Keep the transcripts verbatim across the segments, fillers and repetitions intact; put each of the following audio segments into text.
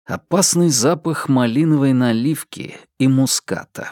Опасный запах малиновой наливки и муската.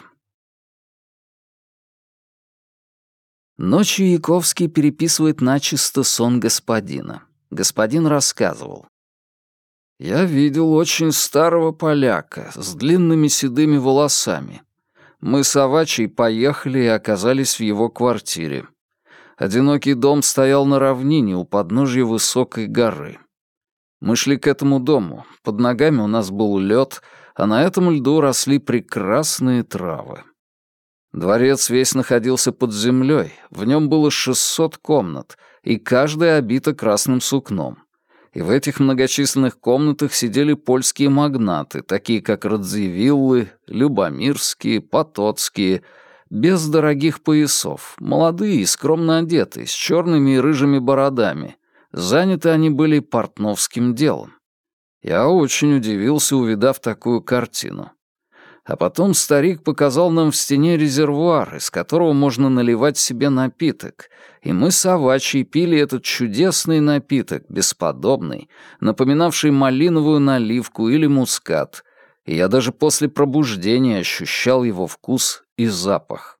Ночью Яковский переписывает начисто сон господина. Господин рассказывал. «Я видел очень старого поляка с длинными седыми волосами. Мы с Авачей поехали и оказались в его квартире. Одинокий дом стоял на равнине у подножья высокой горы. Мы шли к этому дому, под ногами у нас был лед, а на этом льду росли прекрасные травы. Дворец весь находился под землей, в нем было шестьсот комнат, и каждая обита красным сукном. И в этих многочисленных комнатах сидели польские магнаты, такие как Радзивиллы, Любомирские, Потоцкие, без дорогих поясов, молодые и скромно одетые, с черными и рыжими бородами. Заняты они были портновским делом. Я очень удивился, увидав такую картину. А потом старик показал нам в стене резервуар, из которого можно наливать себе напиток, и мы с Авачей пили этот чудесный напиток, бесподобный, напоминавший малиновую наливку или мускат, и я даже после пробуждения ощущал его вкус и запах.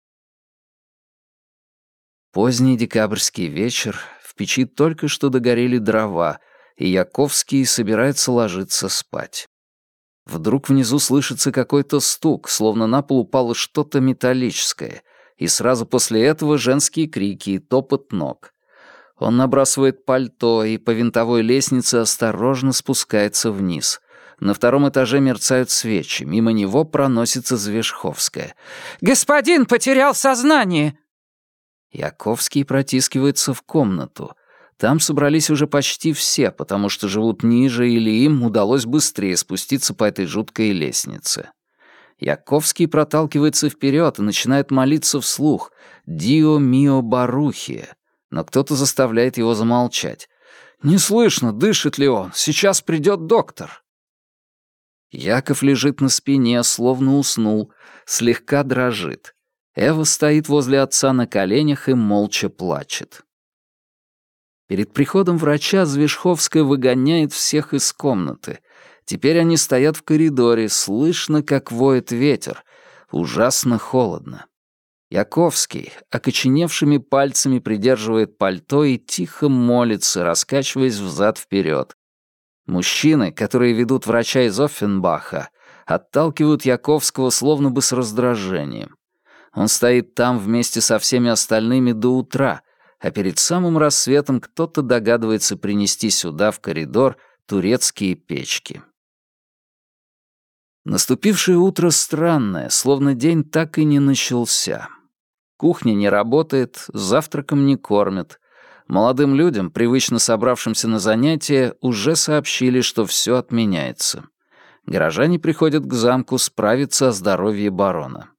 Поздний декабрьский вечер, в печи только что догорели дрова, и Яковский собирается ложиться спать. Вдруг внизу слышится какой-то стук, словно на пол упало что-то металлическое, и сразу после этого женские крики и топот ног. Он набрасывает пальто и по винтовой лестнице осторожно спускается вниз. На втором этаже мерцают свечи, мимо него проносится Звешховская. «Господин потерял сознание!» Яковский протискивается в комнату. Там собрались уже почти все, потому что живут ниже или им удалось быстрее спуститься по этой жуткой лестнице. Яковский проталкивается вперед и начинает молиться вслух «Дио мио барухи», но кто-то заставляет его замолчать. «Не слышно, дышит ли он, сейчас придет доктор». Яков лежит на спине, словно уснул, слегка дрожит. Эва стоит возле отца на коленях и молча плачет. Перед приходом врача Звешховская выгоняет всех из комнаты. Теперь они стоят в коридоре, слышно, как воет ветер. Ужасно холодно. Яковский окоченевшими пальцами придерживает пальто и тихо молится, раскачиваясь взад-вперед. Мужчины, которые ведут врача из Оффенбаха, отталкивают Яковского словно бы с раздражением. Он стоит там вместе со всеми остальными до утра, а перед самым рассветом кто-то догадывается принести сюда, в коридор, турецкие печки. Наступившее утро странное, словно день так и не начался. Кухня не работает, завтраком не кормят. Молодым людям, привычно собравшимся на занятия, уже сообщили, что все отменяется. Горожане приходят к замку справиться о здоровье барона.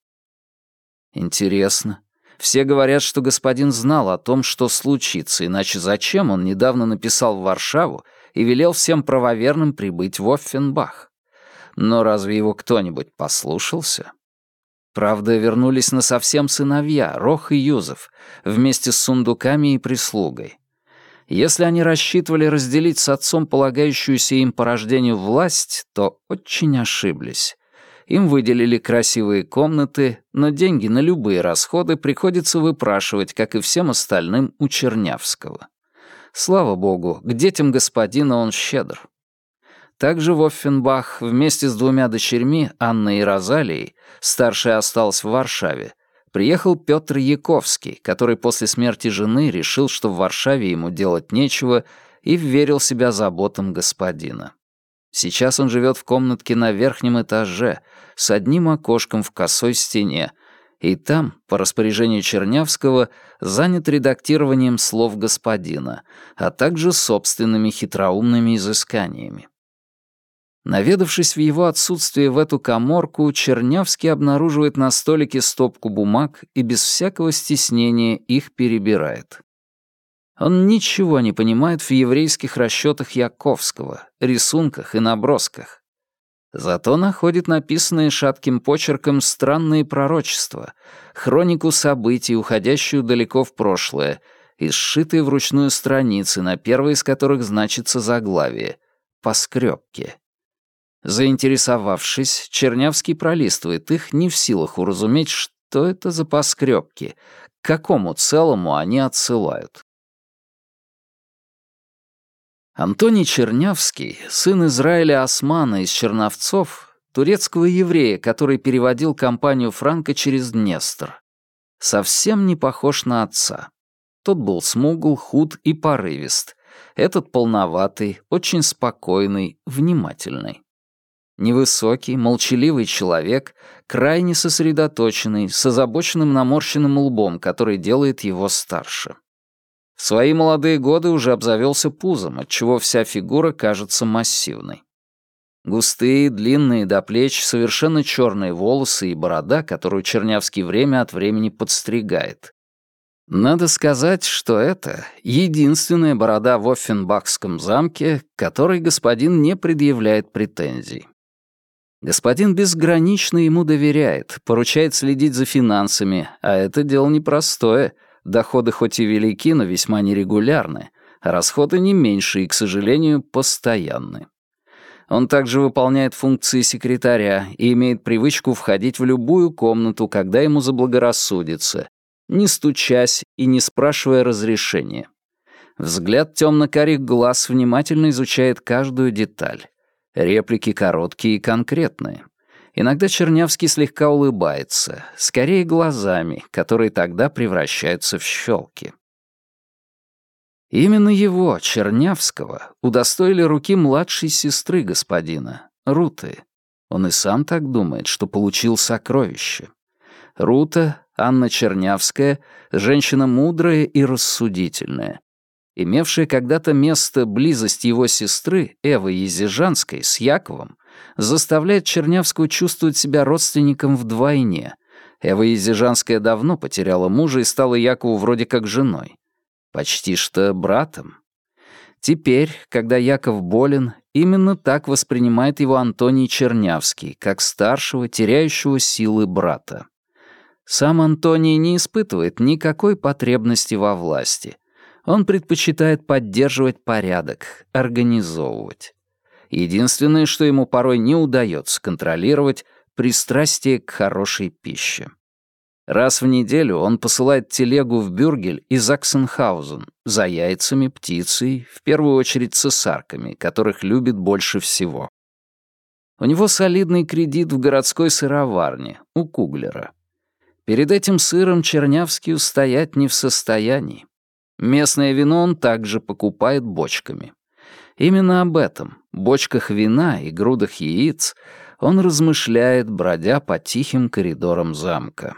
Интересно. Все говорят, что господин знал о том, что случится, иначе зачем он недавно написал в Варшаву и велел всем правоверным прибыть в Оффенбах? Но разве его кто-нибудь послушался? Правда, вернулись насовсем сыновья, Рох и Юзеф, вместе с сундуками и прислугой. Если они рассчитывали разделить с отцом полагающуюся им по рождению власть, то очень ошиблись. Им выделили красивые комнаты, но деньги на любые расходы приходится выпрашивать, как и всем остальным, у Чернявского. Слава богу, к детям господина он щедр. Также в Оффенбах вместе с двумя дочерьми, Анной и Розалией, старшая осталась в Варшаве, приехал Петр Яковский, который после смерти жены решил, что в Варшаве ему делать нечего, и вверил себя заботам господина. Сейчас он живет в комнатке на верхнем этаже с одним окошком в косой стене, и там, по распоряжению Чернявского, занят редактированием слов господина, а также собственными хитроумными изысканиями. Наведавшись в его отсутствие в эту каморку, Чернявский обнаруживает на столике стопку бумаг и без всякого стеснения их перебирает. Он ничего не понимает в еврейских расчетах Яковского, рисунках и набросках. Зато находит написанные шатким почерком странные пророчества, хронику событий, уходящую далеко в прошлое, и сшитые вручную страницы, на первой из которых значится заглавие «По скрёпке». Заинтересовавшись, Чернявский пролистывает их, не в силах уразуметь, что это за поскребки, к какому целому они отсылают. Антоний Чернявский, сын Израиля Османа из Черновцов, турецкого еврея, который переводил компанию Франка через Днестр, совсем не похож на отца. Тот был смугл, худ и порывист. Этот полноватый, очень спокойный, внимательный. Невысокий, молчаливый человек, крайне сосредоточенный, с озабоченным наморщенным лбом, который делает его старше. В свои молодые годы уже обзавелся пузом, отчего вся фигура кажется массивной. Густые, длинные до плеч, совершенно черные волосы и борода, которую Чернявский время от времени подстригает. Надо сказать, что это единственная борода в Оффенбахском замке, которой господин не предъявляет претензий. Господин безгранично ему доверяет, поручает следить за финансами, а это дело непростое. Доходы хоть и велики, но весьма нерегулярны, а расходы не меньше и, к сожалению, постоянны. Он также выполняет функции секретаря и имеет привычку входить в любую комнату, когда ему заблагорассудится, не стучась и не спрашивая разрешения. Взгляд темно-карих глаз внимательно изучает каждую деталь. Реплики короткие и конкретные. Иногда Чернявский слегка улыбается, скорее глазами, которые тогда превращаются в щелки. Именно его, Чернявского, удостоили руки младшей сестры господина, Руты. Он и сам так думает, что получил сокровище. Рута, Анна Чернявская, женщина мудрая и рассудительная. Имевшая когда-то место близость его сестры, Эвы Езижанской, с Яковом, заставляет Чернявского чувствовать себя родственником вдвойне. Эва Езижанская давно потеряла мужа и стала Якову вроде как женой. Почти что братом. Теперь, когда Яков болен, именно так воспринимает его Антоний Чернявский, как старшего, теряющего силы брата. Сам Антоний не испытывает никакой потребности во власти. Он предпочитает поддерживать порядок, организовывать. Единственное, что ему порой не удается контролировать, пристрастие к хорошей пище. Раз в неделю он посылает телегу в Бюргель и Заксенхаузен за яйцами, птицей, в первую очередь цесарками, которых любит больше всего. У него солидный кредит в городской сыроварне, у Куглера. Перед этим сыром Чернявский устоять не в состоянии. Местное вино он также покупает бочками. Именно об этом, бочках вина и грудах яиц, он размышляет, бродя по тихим коридорам замка.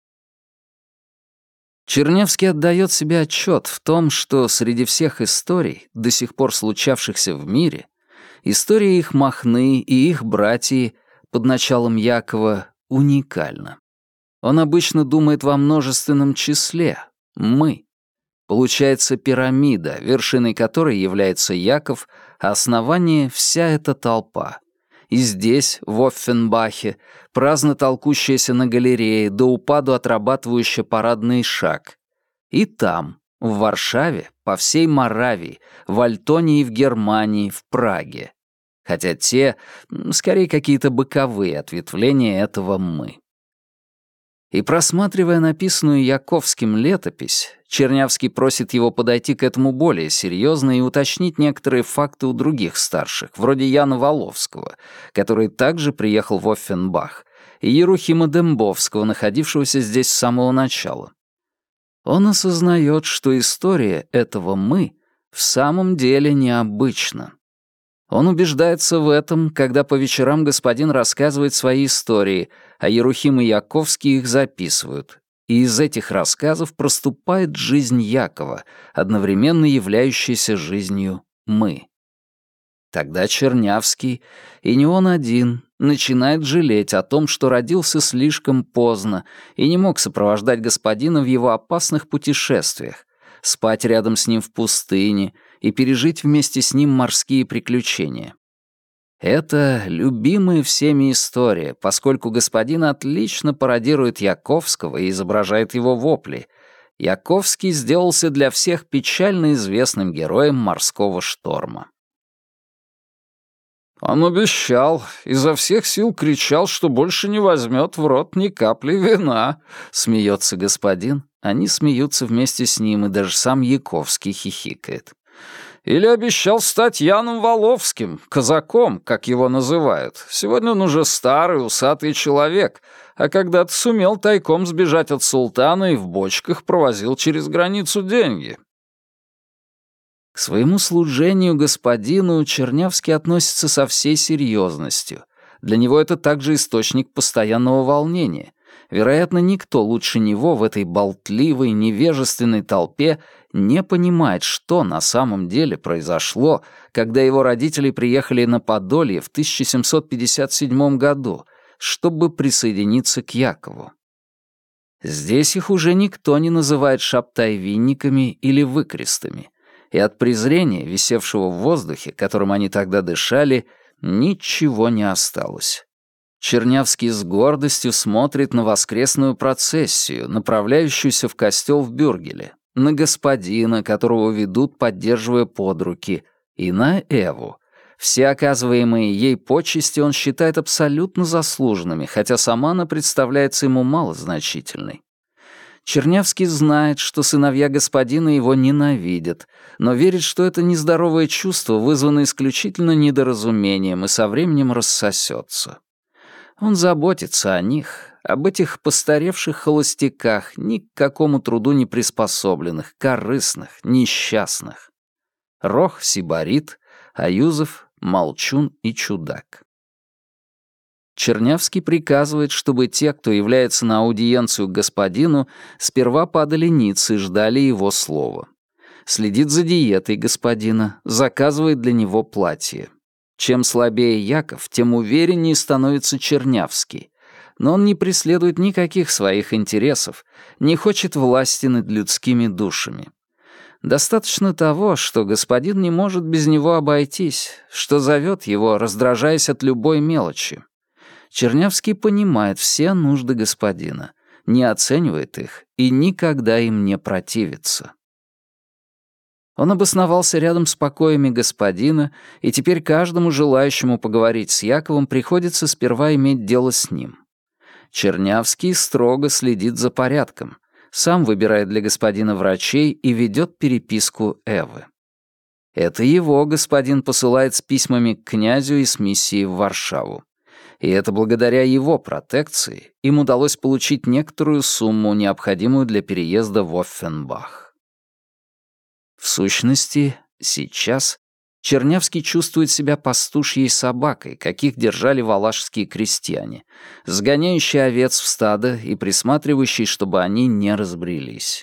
Чернявский отдает себе отчет в том, что среди всех историй, до сих пор случавшихся в мире, история их Махны и их братьи под началом Якова уникальна. Он обычно думает во множественном числе «мы». Получается пирамида, вершиной которой является Яков, а основание — вся эта толпа. И здесь, в Оффенбахе, праздно толкущаяся на галерее, до упаду отрабатывающая парадный шаг. И там, в Варшаве, по всей Моравии, в Альтонии и в Германии, в Праге. Хотя те, скорее, какие-то боковые ответвления этого «мы». И просматривая написанную Яковским летопись, Чернявский просит его подойти к этому более серьезно и уточнить некоторые факты у других старших, вроде Яна Воловского, который также приехал в Оффенбах, и Ерухима Дембовского, находившегося здесь с самого начала. Он осознает, что история этого «мы» в самом деле необычна. Он убеждается в этом, когда по вечерам господин рассказывает свои истории, а Ерухим и Яковский их записывают. И из этих рассказов проступает жизнь Якова, одновременно являющаяся жизнью «мы». Тогда Чернявский, и не он один, начинает жалеть о том, что родился слишком поздно и не мог сопровождать господина в его опасных путешествиях, спать рядом с ним в пустыне и пережить вместе с ним морские приключения. Это любимая всеми история, поскольку господин отлично пародирует Яковского и изображает его вопли. Яковский сделался для всех печально известным героем морского шторма. Он обещал, изо всех сил кричал, что больше не возьмет в рот ни капли вина. Смеется господин, они смеются вместе с ним, и даже сам Яковский хихикает. Или обещал стать Яном Воловским, казаком, как его называют. Сегодня он уже старый, усатый человек, а когда-то сумел тайком сбежать от султана и в бочках провозил через границу деньги. К своему служению господину Чернявский относится со всей серьезностью. Для него это также источник постоянного волнения. Вероятно, никто лучше него в этой болтливой, невежественной толпе не понимает, что на самом деле произошло, когда его родители приехали на Подолье в тысяча семьсот пятьдесят седьмом году, чтобы присоединиться к Якову. Здесь их уже никто не называет шабтай-винниками или выкрестами, и от презрения, висевшего в воздухе, которым они тогда дышали, ничего не осталось. Чернявский с гордостью смотрит на воскресную процессию, направляющуюся в костел в Бюргеле, на господина, которого ведут, поддерживая под руки, и на Эву. Все оказываемые ей почести он считает абсолютно заслуженными, хотя сама она представляется ему малозначительной. Чернявский знает, что сыновья господина его ненавидят, но верит, что это нездоровое чувство вызвано исключительно недоразумением и со временем рассосется. Он заботится о них, об этих постаревших холостяках, ни к какому труду не приспособленных, корыстных, несчастных. Рох сибарит, а Юзеф — молчун и чудак. Чернявский приказывает, чтобы те, кто является на аудиенцию к господину, сперва падали ниц и ждали его слова. Следит за диетой господина, заказывает для него платье. Чем слабее Яков, тем увереннее становится Чернявский. Но он не преследует никаких своих интересов, не хочет власти над людскими душами. Достаточно того, что господин не может без него обойтись, что зовет его, раздражаясь от любой мелочи. Чернявский понимает все нужды господина, не оценивает их и никогда им не противится. Он обосновался рядом с покоями господина, и теперь каждому желающему поговорить с Яковом приходится сперва иметь дело с ним. Чернявский строго следит за порядком, сам выбирает для господина врачей и ведет переписку Эвы. Это его господин посылает с письмами к князю и с миссией в Варшаву. И это благодаря его протекции им удалось получить некоторую сумму, необходимую для переезда в Оффенбах. В сущности, сейчас Чернявский чувствует себя пастушьей собакой, каких держали валашские крестьяне, сгоняющей овец в стадо и присматривающей, чтобы они не разбрелись.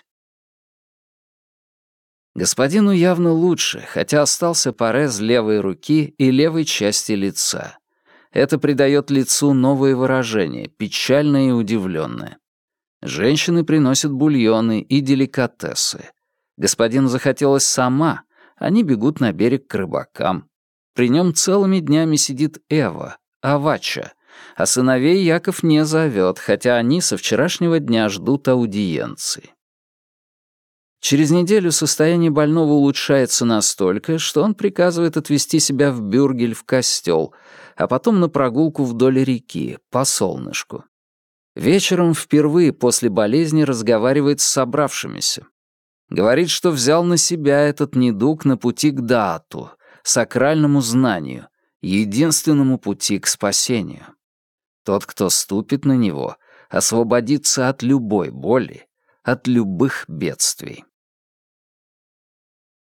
Господину явно лучше, хотя остался порез левой руки и левой части лица. Это придает лицу новое выражение, печальное и удивленное. Женщины приносят бульоны и деликатесы. Господину захотелось сама, они бегут на берег к рыбакам. При нем целыми днями сидит Эва, Авача, а сыновей Яков не зовет, хотя они со вчерашнего дня ждут аудиенции. Через неделю состояние больного улучшается настолько, что он приказывает отвезти себя в Бюргель в костел, а потом на прогулку вдоль реки, по солнышку. Вечером впервые после болезни разговаривает с собравшимися. Говорит, что взял на себя этот недуг на пути к даату, сакральному знанию, единственному пути к спасению. Тот, кто ступит на него, освободится от любой боли, от любых бедствий.